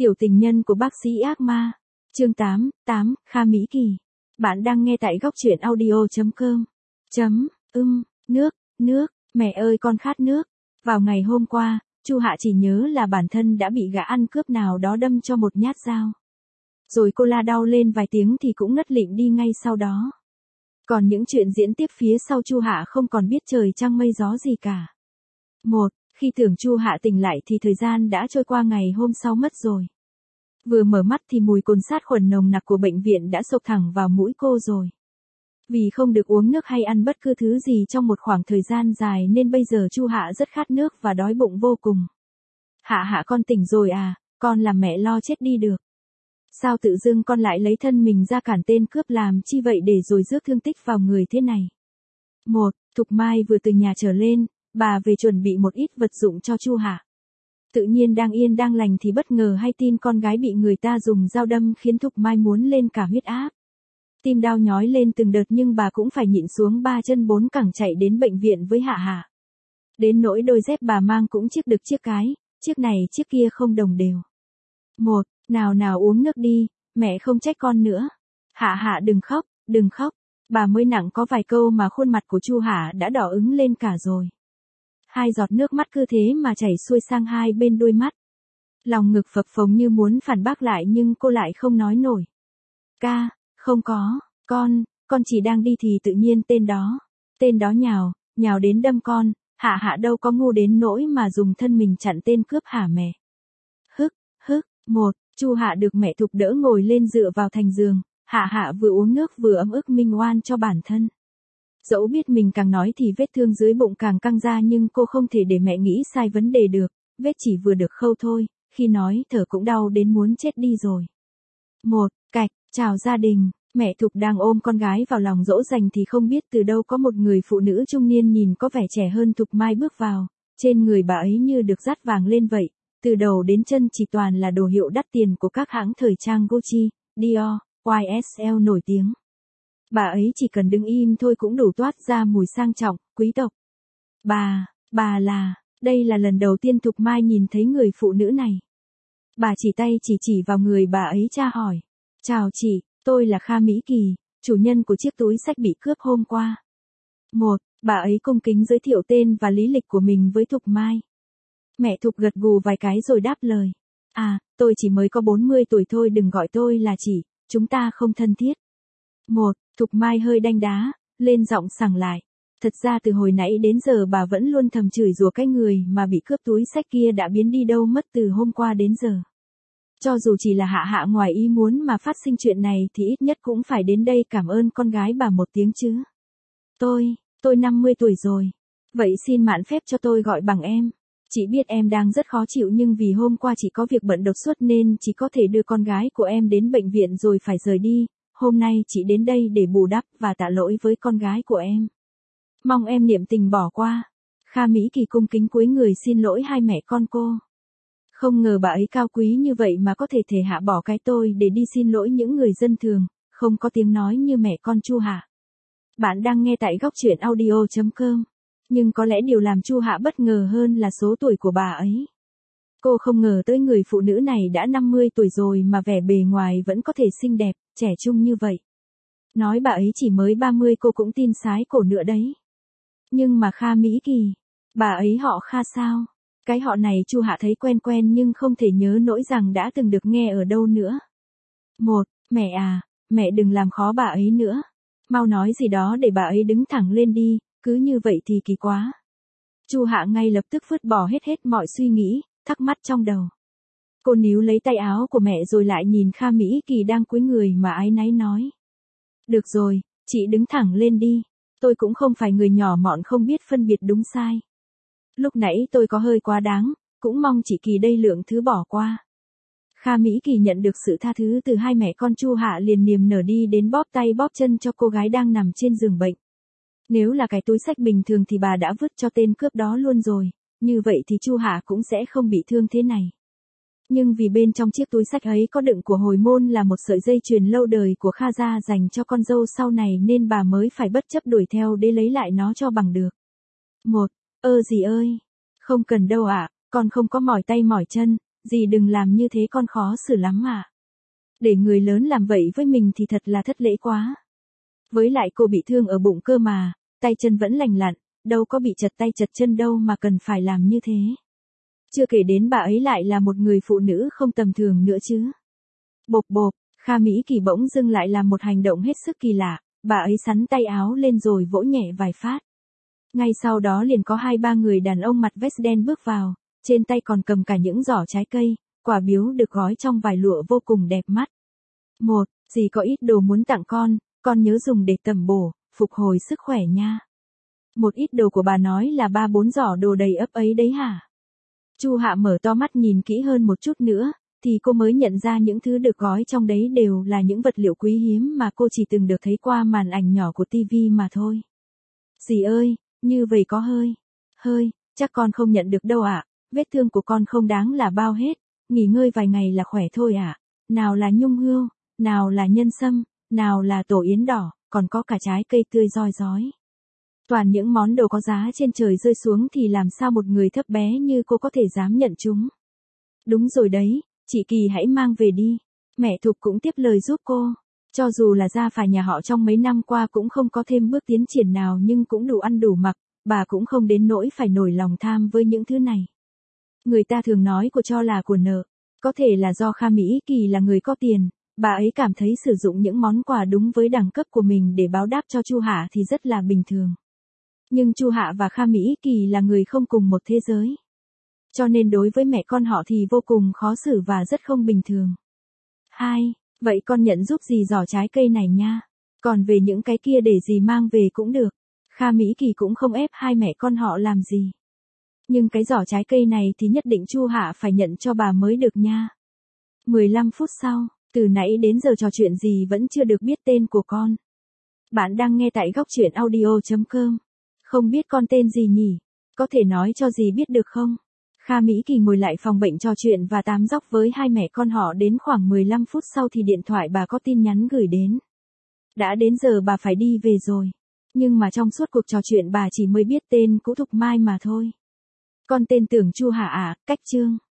Tiểu tình nhân của bác sĩ ác ma. Chương 8, Kha Mỹ Kỳ. Bạn đang nghe tại góc truyện audio.com. Nước, mẹ ơi con khát nước. Vào ngày hôm qua, Chu Hạ chỉ nhớ là bản thân đã bị gã ăn cướp nào đó đâm cho một nhát dao. Rồi cô la đau lên vài tiếng thì cũng ngất lịm đi ngay sau đó. Còn những chuyện diễn tiếp phía sau Chu Hạ không còn biết trời trăng mây gió gì cả. Khi tưởng Chu Hạ tỉnh lại thì thời gian đã trôi qua ngày hôm sau mất rồi. Vừa mở mắt thì mùi cồn sát khuẩn nồng nặc của bệnh viện đã xộc thẳng vào mũi cô rồi. Vì không được uống nước hay ăn bất cứ thứ gì trong một khoảng thời gian dài nên bây giờ Chu Hạ rất khát nước và đói bụng vô cùng. Hạ con tỉnh rồi à, con làm mẹ lo chết đi được. Sao tự dưng con lại lấy thân mình ra cản tên cướp làm chi vậy để rồi rước thương tích vào người thế này? Thục Mai vừa từ nhà trở lên, bà về chuẩn bị một ít vật dụng cho Chu Hạ. Tự nhiên đang yên đang lành thì bất ngờ hay tin con gái bị người ta dùng dao đâm khiến Thục Mai muốn lên cả huyết áp. Tim đau nhói lên từng đợt nhưng bà cũng phải nhịn xuống 3 chân 4 cẳng chạy đến bệnh viện với Hạ. Đến nỗi đôi dép bà mang cũng chiếc đực chiếc cái, chiếc này chiếc kia không đồng đều. Nào uống nước đi, mẹ không trách con nữa. Hạ đừng khóc. Bà mới nặng có vài câu mà khuôn mặt của Chu Hạ đã đỏ ửng lên cả rồi. 2 giọt nước mắt cứ thế mà chảy xuôi sang hai bên đôi mắt. Lòng ngực phập phồng như muốn phản bác lại nhưng cô lại không nói nổi. Không có, con chỉ đang đi thì tự nhiên tên đó nhào đến đâm con. Hạ đâu có ngu đến nỗi mà dùng thân mình chặn tên cướp hả mẹ. Chu Hạ được mẹ Thục đỡ ngồi lên dựa vào thành giường. Hạ vừa uống nước vừa ấm ức minh oan cho bản thân. Dẫu biết mình càng nói thì vết thương dưới bụng càng căng ra nhưng cô không thể để mẹ nghĩ sai vấn đề được, vết chỉ vừa được khâu thôi, khi nói thở cũng đau đến muốn chết đi rồi. Chào gia đình, mẹ Thục đang ôm con gái vào lòng dỗ dành thì không biết từ đâu có một người phụ nữ trung niên nhìn có vẻ trẻ hơn Thục Mai bước vào, trên người bà ấy như được dát vàng lên vậy, từ đầu đến chân chỉ toàn là đồ hiệu đắt tiền của các hãng thời trang Gucci, Dior, YSL nổi tiếng. Bà ấy chỉ cần đứng im thôi cũng đủ toát ra mùi sang trọng, quý tộc. Đây là lần đầu tiên Thục Mai nhìn thấy người phụ nữ này. Bà chỉ tay chỉ vào người bà ấy tra hỏi. Chào chị, tôi là Kha Mỹ Kỳ, chủ nhân của chiếc túi xách bị cướp hôm qua. Bà ấy cung kính giới thiệu tên và lý lịch của mình với Thục Mai. Mẹ Thục gật gù vài cái rồi đáp lời. Tôi chỉ mới có 40 tuổi thôi, đừng gọi tôi là chị, chúng ta không thân thiết. Thục Mai hơi đanh đá, lên giọng sảng lại. Thật ra từ hồi nãy đến giờ bà vẫn luôn thầm chửi rủa cái người mà bị cướp túi xách kia đã biến đi đâu mất từ hôm qua đến giờ. Cho dù chỉ là Hạ ngoài ý muốn mà phát sinh chuyện này thì ít nhất cũng phải đến đây cảm ơn con gái bà một tiếng chứ. Tôi 50 tuổi rồi. Vậy xin mạn phép cho tôi gọi bằng em. Chị biết em đang rất khó chịu nhưng vì hôm qua chị có việc bận đột xuất nên chỉ có thể đưa con gái của em đến bệnh viện rồi phải rời đi. Hôm nay chị đến đây để bù đắp và tạ lỗi với con gái của em. Mong em niệm tình bỏ qua. Kha Mỹ Kỳ cung kính cúi người xin lỗi hai mẹ con cô. Không ngờ bà ấy cao quý như vậy mà có thể hạ bỏ cái tôi để đi xin lỗi những người dân thường, không có tiếng nói như mẹ con Chu Hạ. Bạn đang nghe tại góc truyện audio.com. Nhưng có lẽ điều làm Chu Hạ bất ngờ hơn là số tuổi của bà ấy. Cô không ngờ tới người phụ nữ này đã 50 tuổi rồi mà vẻ bề ngoài vẫn có thể xinh đẹp, trẻ trung như vậy. Nói bà ấy chỉ mới 30 cô cũng tin sái cổ nữa đấy. Nhưng mà Kha Mỹ Kỳ, bà ấy họ Kha sao? Cái họ này Chu Hạ thấy quen nhưng không thể nhớ nổi rằng đã từng được nghe ở đâu nữa. Mẹ đừng làm khó bà ấy nữa. Mau nói gì đó để bà ấy đứng thẳng lên đi, cứ như vậy thì kỳ quá. Chu Hạ ngay lập tức vứt bỏ hết mọi suy nghĩ, thắc mắc trong đầu. Cô níu lấy tay áo của mẹ rồi lại nhìn Kha Mỹ Kỳ đang cúi người mà áy náy nói. Được rồi, chị đứng thẳng lên đi. Tôi cũng không phải người nhỏ mọn không biết phân biệt đúng sai. Lúc nãy tôi có hơi quá đáng, cũng mong chị Kỳ đây lượng thứ bỏ qua. Kha Mỹ Kỳ nhận được sự tha thứ từ hai mẹ con Chu Hạ liền niềm nở đi đến bóp tay bóp chân cho cô gái đang nằm trên giường bệnh. Nếu là cái túi xách bình thường thì bà đã vứt cho tên cướp đó luôn rồi, như vậy thì Chu Hạ cũng sẽ không bị thương thế này. Nhưng vì bên trong chiếc túi xách ấy có đựng của hồi môn là một sợi dây chuyền lâu đời của Kha gia dành cho con dâu sau này nên bà mới phải bất chấp đuổi theo để lấy lại nó cho bằng được. Dì ơi, không cần đâu ạ, con không có mỏi tay mỏi chân, dì đừng làm như thế con khó xử lắm ạ. Để người lớn làm vậy với mình thì thật là thất lễ quá. Với lại cô bị thương ở bụng cơ mà, tay chân vẫn lành lặn, đâu có bị chật tay chật chân đâu mà cần phải làm như thế. Chưa kể đến bà ấy lại là một người phụ nữ không tầm thường nữa chứ. Bộp bộp, Kha Mỹ Kỳ bỗng dưng lại làm một hành động hết sức kỳ lạ, bà ấy xắn tay áo lên rồi vỗ nhẹ vài phát. Ngay sau đó liền có 2-3 người đàn ông mặt vest đen bước vào, trên tay còn cầm cả những giỏ trái cây, quà biếu được gói trong vải lụa vô cùng đẹp mắt. Dì có ít đồ muốn tặng con nhớ dùng để tẩm bổ, phục hồi sức khỏe nha. Một ít đồ của bà nói là 3-4 giỏ đồ đầy ắp ấy đấy hả? Chu Hạ mở to mắt nhìn kỹ hơn một chút nữa, thì cô mới nhận ra những thứ được gói trong đấy đều là những vật liệu quý hiếm mà cô chỉ từng được thấy qua màn ảnh nhỏ của tivi mà thôi. Dì ơi, như vậy có hơi, chắc con không nhận được đâu ạ, vết thương của con không đáng là bao hết, nghỉ ngơi vài ngày là khỏe thôi ạ. Nào là nhung hươu, nào là nhân sâm, nào là tổ yến đỏ, còn có cả trái cây tươi roi rói. Toàn những món đồ có giá trên trời rơi xuống thì làm sao một người thấp bé như cô có thể dám nhận chúng. Đúng rồi đấy, chị Kỳ hãy mang về đi. Mẹ Thục cũng tiếp lời giúp cô. Cho dù là gia phả nhà họ trong mấy năm qua cũng không có thêm bước tiến triển nào nhưng cũng đủ ăn đủ mặc, bà cũng không đến nỗi phải nổi lòng tham với những thứ này. Người ta thường nói của cho là của nợ. Có thể là do Kha Mỹ Kỳ là người có tiền, bà ấy cảm thấy sử dụng những món quà đúng với đẳng cấp của mình để báo đáp cho Chu Hạ thì rất là bình thường. Nhưng Chu Hạ và Kha Mỹ Kỳ là người không cùng một thế giới. Cho nên đối với mẹ con họ thì vô cùng khó xử và rất không bình thường. Vậy con nhận giúp dì giỏ trái cây này nha. Còn về những cái kia để dì mang về cũng được. Kha Mỹ Kỳ cũng không ép hai mẹ con họ làm gì. Nhưng cái giỏ trái cây này thì nhất định Chu Hạ phải nhận cho bà mới được nha. 15 phút sau, từ nãy đến giờ trò chuyện gì vẫn chưa được biết tên của con. Bạn đang nghe tại góc truyện audio.com. Không biết con tên gì nhỉ? Có thể nói cho dì biết được không? Kha Mỹ Kỳ ngồi lại phòng bệnh trò chuyện và tám dóc với hai mẹ con họ đến khoảng 15 phút sau thì điện thoại bà có tin nhắn gửi đến. Đã đến giờ bà phải đi về rồi. Nhưng mà trong suốt cuộc trò chuyện bà chỉ mới biết tên cũ Thục Mai mà thôi. Con tên tưởng Chu Hạ ạ, cách chương.